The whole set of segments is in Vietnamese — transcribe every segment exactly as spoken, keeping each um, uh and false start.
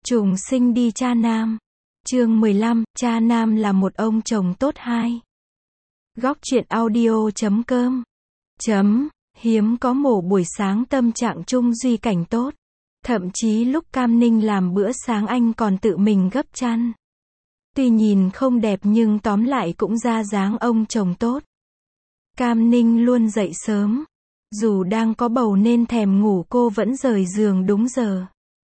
Trùng sinh đi cha nam. Chương mười lăm, cha nam là một ông chồng tốt hai. Góc truyện audio chấm com. Chấm, hiếm có mổ buổi sáng tâm trạng Trung Duy Cảnh tốt. Thậm chí lúc Cam Ninh làm bữa sáng anh còn tự mình gấp chăn. Tuy nhìn không đẹp nhưng tóm lại cũng ra dáng ông chồng tốt. Cam Ninh luôn dậy sớm. Dù đang có bầu nên thèm ngủ cô vẫn rời giường đúng giờ.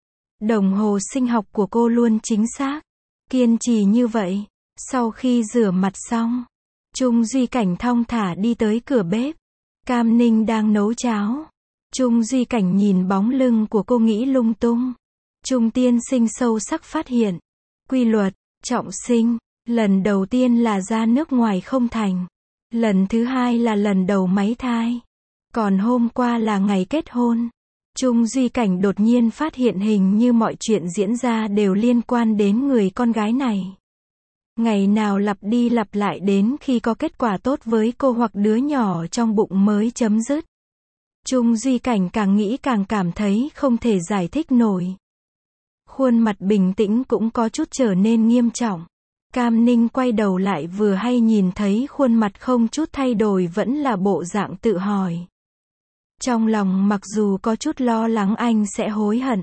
Đồng hồ sinh học của cô luôn chính xác. Kiên trì như vậy. Sau khi rửa mặt xong, Trung Duy Cảnh thong thả đi tới cửa bếp. Cam Ninh đang nấu cháo. Trung Duy Cảnh nhìn bóng lưng của cô nghĩ lung tung. Trung tiên sinh sâu sắc phát hiện. Quy luật, trọng sinh. Lần đầu tiên là ra nước ngoài không thành. Lần thứ hai là lần đầu máy thai. Còn hôm qua là ngày kết hôn. Trung Duy Cảnh đột nhiên phát hiện hình như mọi chuyện diễn ra đều liên quan đến người con gái này. Ngày nào lặp đi lặp lại đến khi có kết quả tốt với cô hoặc đứa nhỏ trong bụng mới chấm dứt. Trung Duy Cảnh càng nghĩ càng cảm thấy không thể giải thích nổi. Khuôn mặt bình tĩnh cũng có chút trở nên nghiêm trọng. Cam Ninh quay đầu lại vừa hay nhìn thấy khuôn mặt không chút thay đổi vẫn là bộ dạng tự hỏi. Trong lòng mặc dù có chút lo lắng anh sẽ hối hận.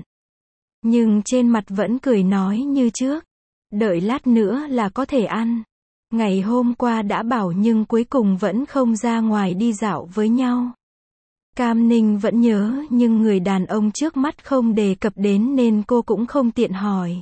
Nhưng trên mặt vẫn cười nói như trước. Đợi lát nữa là có thể ăn. Ngày hôm qua đã bảo nhưng cuối cùng vẫn không ra ngoài đi dạo với nhau. Cam Ninh vẫn nhớ nhưng người đàn ông trước mắt không đề cập đến nên cô cũng không tiện hỏi.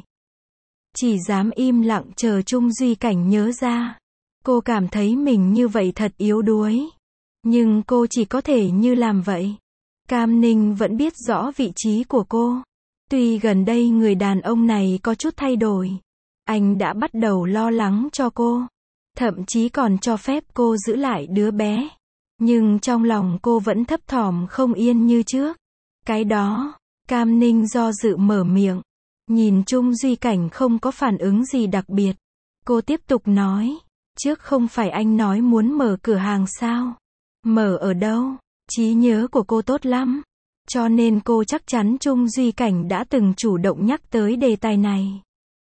Chỉ dám im lặng chờ Trung Duy Cảnh nhớ ra. Cô cảm thấy mình như vậy thật yếu đuối. Nhưng cô chỉ có thể như làm vậy. Cam Ninh vẫn biết rõ vị trí của cô. Tuy gần đây người đàn ông này có chút thay đổi. Anh đã bắt đầu lo lắng cho cô. Thậm chí còn cho phép cô giữ lại đứa bé. Nhưng trong lòng cô vẫn thấp thỏm không yên như trước. Cái đó, Cam Ninh do dự mở miệng. Nhìn Trung Duy Cảnh không có phản ứng gì đặc biệt. Cô tiếp tục nói. Trước không phải anh nói muốn mở cửa hàng sao? Mở ở đâu? Trí nhớ của cô tốt lắm. Cho nên cô chắc chắn Trung Duy Cảnh đã từng chủ động nhắc tới đề tài này.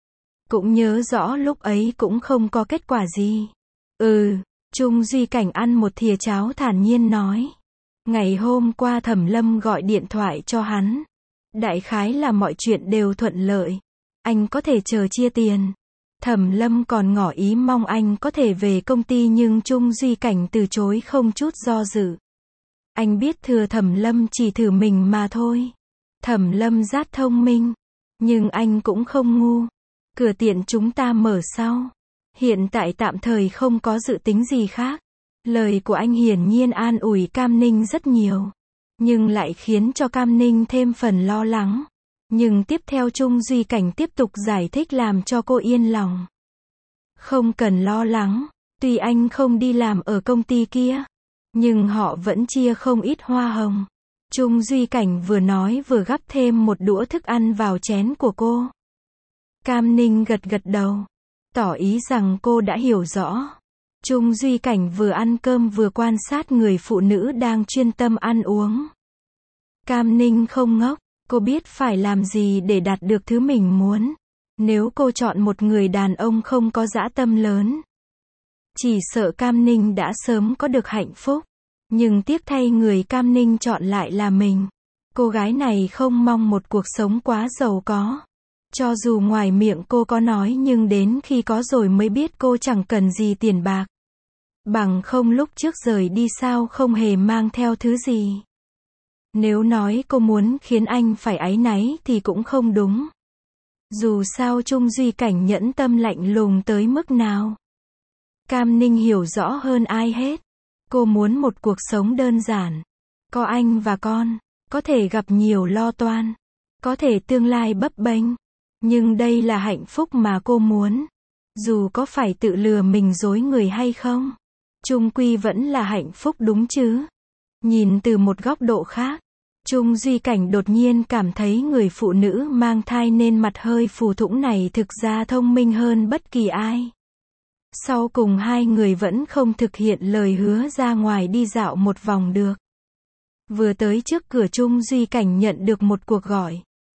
Cũng nhớ rõ lúc ấy cũng không có kết quả gì. Ừ, Trung Duy Cảnh ăn một thìa cháo thản nhiên nói. Ngày hôm qua Thẩm Lâm gọi điện thoại cho hắn. Đại khái là mọi chuyện đều thuận lợi. Anh có thể chờ chia tiền. Thẩm Lâm còn ngỏ ý mong anh có thể về công ty nhưng Trung Duy Cảnh từ chối không chút do dự. Anh biết thừa Thẩm Lâm chỉ thử mình mà thôi. Thẩm Lâm rất thông minh. Nhưng anh cũng không ngu. Cửa tiệm chúng ta mở sau. Hiện tại tạm thời không có dự tính gì khác. Lời của anh hiển nhiên an ủi Cam Ninh rất nhiều. Nhưng lại khiến cho Cam Ninh thêm phần lo lắng. Nhưng tiếp theo Trung Duy Cảnh tiếp tục giải thích làm cho cô yên lòng. Không cần lo lắng. Tuy anh không đi làm ở công ty kia. Nhưng họ vẫn chia không ít hoa hồng. Trung Duy Cảnh vừa nói vừa gắp thêm một đũa thức ăn vào chén của cô. Cam Ninh gật gật đầu. Tỏ ý rằng cô đã hiểu rõ. Trung Duy Cảnh vừa ăn cơm vừa quan sát người phụ nữ đang chuyên tâm ăn uống. Cam Ninh không ngốc. Cô biết phải làm gì để đạt được thứ mình muốn. Nếu cô chọn một người đàn ông không có dã tâm lớn. Chỉ sợ Cam Ninh đã sớm có được hạnh phúc. Nhưng tiếc thay người Cam Ninh chọn lại là mình. Cô gái này không mong một cuộc sống quá giàu có. Cho dù ngoài miệng cô có nói nhưng đến khi có rồi mới biết cô chẳng cần gì tiền bạc. Bằng không lúc trước rời đi sao không hề mang theo thứ gì. Nếu nói cô muốn khiến anh phải áy náy thì cũng không đúng. Dù sao Trung Duy Cảnh nhẫn tâm lạnh lùng tới mức nào. Cam Ninh hiểu rõ hơn ai hết. Cô muốn một cuộc sống đơn giản. Có anh và con. Có thể gặp nhiều lo toan. Có thể tương lai bấp bênh. Nhưng đây là hạnh phúc mà cô muốn. Dù có phải tự lừa mình dối người hay không. Chung quy vẫn là hạnh phúc đúng chứ. Nhìn từ một góc độ khác. Trung Duy Cảnh đột nhiên cảm thấy người phụ nữ mang thai nên mặt hơi phù thủng này thực ra thông minh hơn bất kỳ ai. Sau cùng hai người vẫn không thực hiện lời hứa ra ngoài đi dạo một vòng được. Vừa tới trước cửa Trung Duy Cảnh nhận được một cuộc gọi.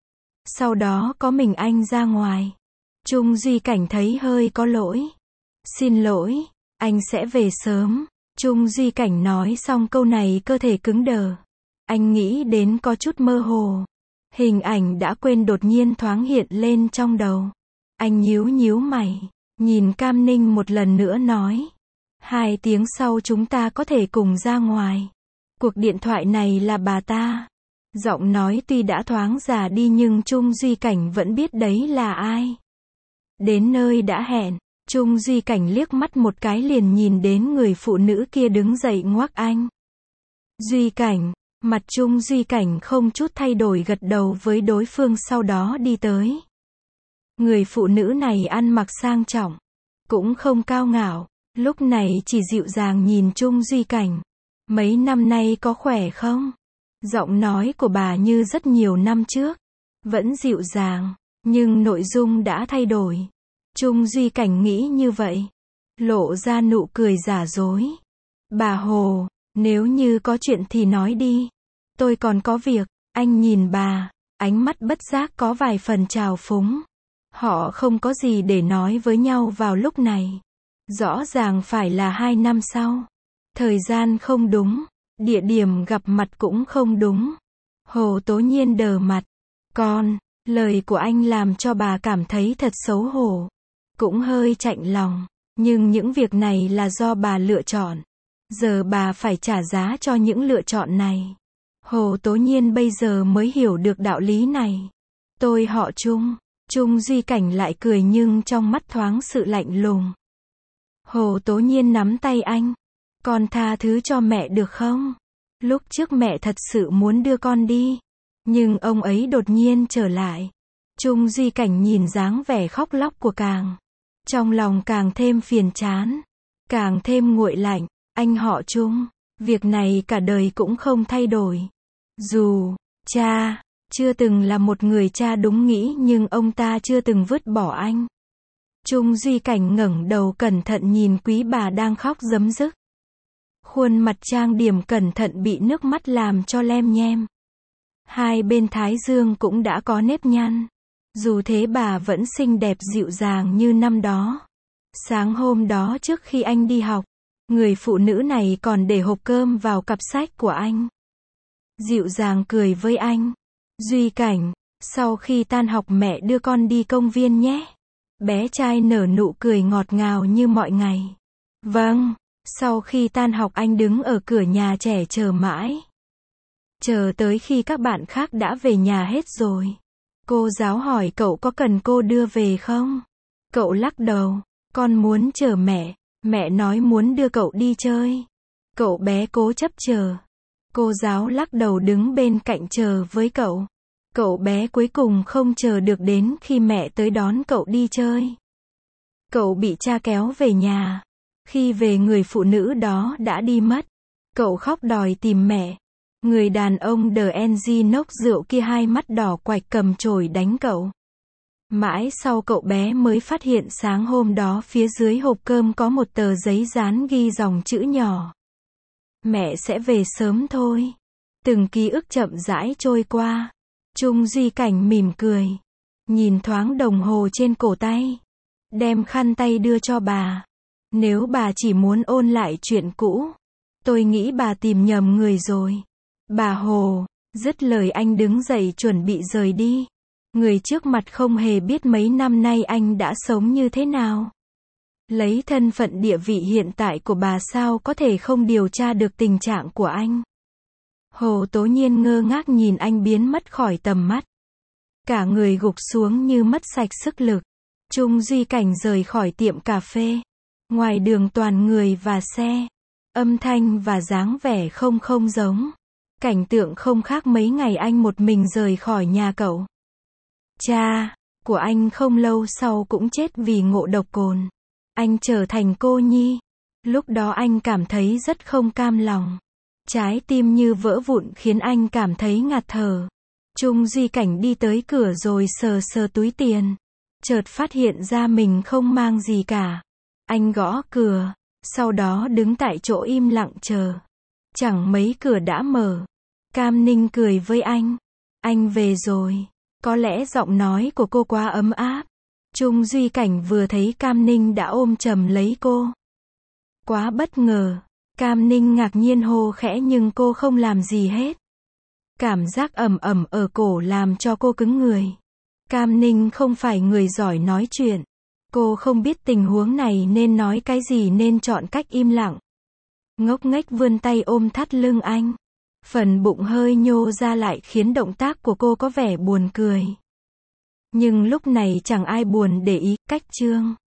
Sau đó có mình anh ra ngoài. Trung Duy Cảnh thấy hơi có lỗi. Xin lỗi, anh sẽ về sớm. Trung Duy Cảnh nói xong câu này cơ thể cứng đờ. Anh nghĩ đến có chút mơ hồ. Hình ảnh đã quên đột nhiên thoáng hiện lên trong đầu. Anh nhíu nhíu mày, nhìn Cam Ninh một lần nữa nói. Hai tiếng sau chúng ta có thể cùng ra ngoài. Cuộc điện thoại này là bà ta. Giọng nói tuy đã thoáng già đi nhưng Trung Duy Cảnh vẫn biết đấy là ai. Đến nơi đã hẹn, Trung Duy Cảnh liếc mắt một cái liền nhìn đến người phụ nữ kia đứng dậy ngoắc anh. Duy Cảnh, mặt Trung Duy Cảnh không chút thay đổi gật đầu với đối phương sau đó đi tới. Người phụ nữ này ăn mặc sang trọng, cũng không cao ngạo, lúc này chỉ dịu dàng nhìn Trung Duy Cảnh. Mấy năm nay có khỏe không? Giọng nói của bà như rất nhiều năm trước. Vẫn dịu dàng, nhưng nội dung đã thay đổi. Trung Duy Cảnh nghĩ như vậy. Lộ ra nụ cười giả dối. Bà Hồ, nếu như có chuyện thì nói đi. Tôi còn có việc. Anh nhìn bà, ánh mắt bất giác có vài phần trào phúng. Họ không có gì để nói với nhau vào lúc này. Rõ ràng phải là hai năm sau. Thời gian không đúng, địa điểm gặp mặt cũng không đúng. Hồ Tố Nhiên đờ mặt. Con, lời của anh làm cho bà cảm thấy thật xấu hổ. Cũng hơi chạnh lòng. Nhưng những việc này là do bà lựa chọn. Giờ bà phải trả giá cho những lựa chọn này. Hồ Tố Nhiên bây giờ mới hiểu được đạo lý này. Tôi họ Trung. Trung Duy Cảnh lại cười nhưng trong mắt thoáng sự lạnh lùng. Hồ Tố Nhiên nắm tay anh. Con tha thứ cho mẹ được không? Lúc trước mẹ thật sự muốn đưa con đi. Nhưng ông ấy đột nhiên trở lại. Trung Duy Cảnh nhìn dáng vẻ khóc lóc của Càng. Trong lòng càng thêm phiền chán. Càng thêm nguội lạnh. Anh họ Trung. Việc này cả đời cũng không thay đổi. Dù, cha, chưa từng là một người cha đúng nghĩ nhưng ông ta chưa từng vứt bỏ anh. Trung Duy Cảnh ngẩng đầu cẩn thận nhìn quý bà đang khóc rấm rức. Khuôn mặt trang điểm cẩn thận bị nước mắt làm cho lem nhem. Hai bên thái dương cũng đã có nếp nhăn. Dù thế bà vẫn xinh đẹp dịu dàng như năm đó. Sáng hôm đó trước khi anh đi học, người phụ nữ này còn để hộp cơm vào cặp sách của anh. Dịu dàng cười với anh. Duy Cảnh, sau khi tan học mẹ đưa con đi công viên nhé. Bé trai nở nụ cười ngọt ngào như mọi ngày. Vâng. Sau khi tan học anh đứng ở cửa nhà trẻ chờ mãi. Chờ tới khi các bạn khác đã về nhà hết rồi. Cô giáo hỏi cậu có cần cô đưa về không? Cậu lắc đầu. Con muốn chờ mẹ. Mẹ nói muốn đưa cậu đi chơi. Cậu bé cố chấp chờ. Cô giáo lắc đầu đứng bên cạnh chờ với cậu. Cậu bé cuối cùng không chờ được đến khi mẹ tới đón cậu đi chơi. Cậu bị cha kéo về nhà. Khi về người phụ nữ đó đã đi mất. Cậu khóc đòi tìm mẹ. Người đàn ông đờ en giê nốc rượu kia hai mắt đỏ quạch cầm chổi đánh cậu. Mãi sau cậu bé mới phát hiện sáng hôm đó phía dưới hộp cơm có một tờ giấy dán ghi dòng chữ nhỏ. Mẹ sẽ về sớm thôi. Từng ký ức chậm rãi trôi qua. Trung Duy Cảnh mỉm cười. Nhìn thoáng đồng hồ trên cổ tay. Đem khăn tay đưa cho bà. Nếu bà chỉ muốn ôn lại chuyện cũ, tôi nghĩ bà tìm nhầm người rồi. Bà Hồ, dứt lời anh đứng dậy chuẩn bị rời đi. Người trước mặt không hề biết mấy năm nay anh đã sống như thế nào. Lấy thân phận địa vị hiện tại của bà sao có thể không điều tra được tình trạng của anh. Hồ Tố Nhiên ngơ ngác nhìn anh biến mất khỏi tầm mắt. Cả người gục xuống như mất sạch sức lực. Trung Duy Cảnh rời khỏi tiệm cà phê. Ngoài đường toàn người và xe. Âm thanh và dáng vẻ không không giống. Cảnh tượng không khác mấy ngày anh một mình rời khỏi nhà cậu. Cha của anh không lâu sau cũng chết vì ngộ độc cồn. Anh trở thành cô nhi. Lúc đó anh cảm thấy rất không cam lòng. Trái tim như vỡ vụn khiến anh cảm thấy ngạt thở. Trung Duy Cảnh đi tới cửa rồi sờ sờ túi tiền. Chợt phát hiện ra mình không mang gì cả. Anh gõ cửa. Sau đó đứng tại chỗ im lặng chờ. Chẳng mấy cửa đã mở. Cam Ninh cười với anh. Anh về rồi. Có lẽ giọng nói của cô quá ấm áp. Trung Duy Cảnh vừa thấy Cam Ninh đã ôm chầm lấy cô. Quá bất ngờ. Cam Ninh ngạc nhiên hô khẽ nhưng cô không làm gì hết. Cảm giác ẩm ẩm ở cổ làm cho cô cứng người. Cam Ninh không phải người giỏi nói chuyện. Cô không biết tình huống này nên nói cái gì nên chọn cách im lặng. Ngốc nghếch vươn tay ôm thắt lưng anh. Phần bụng hơi nhô ra lại khiến động tác của cô có vẻ buồn cười. Nhưng lúc này chẳng ai buồn để ý, cách chương.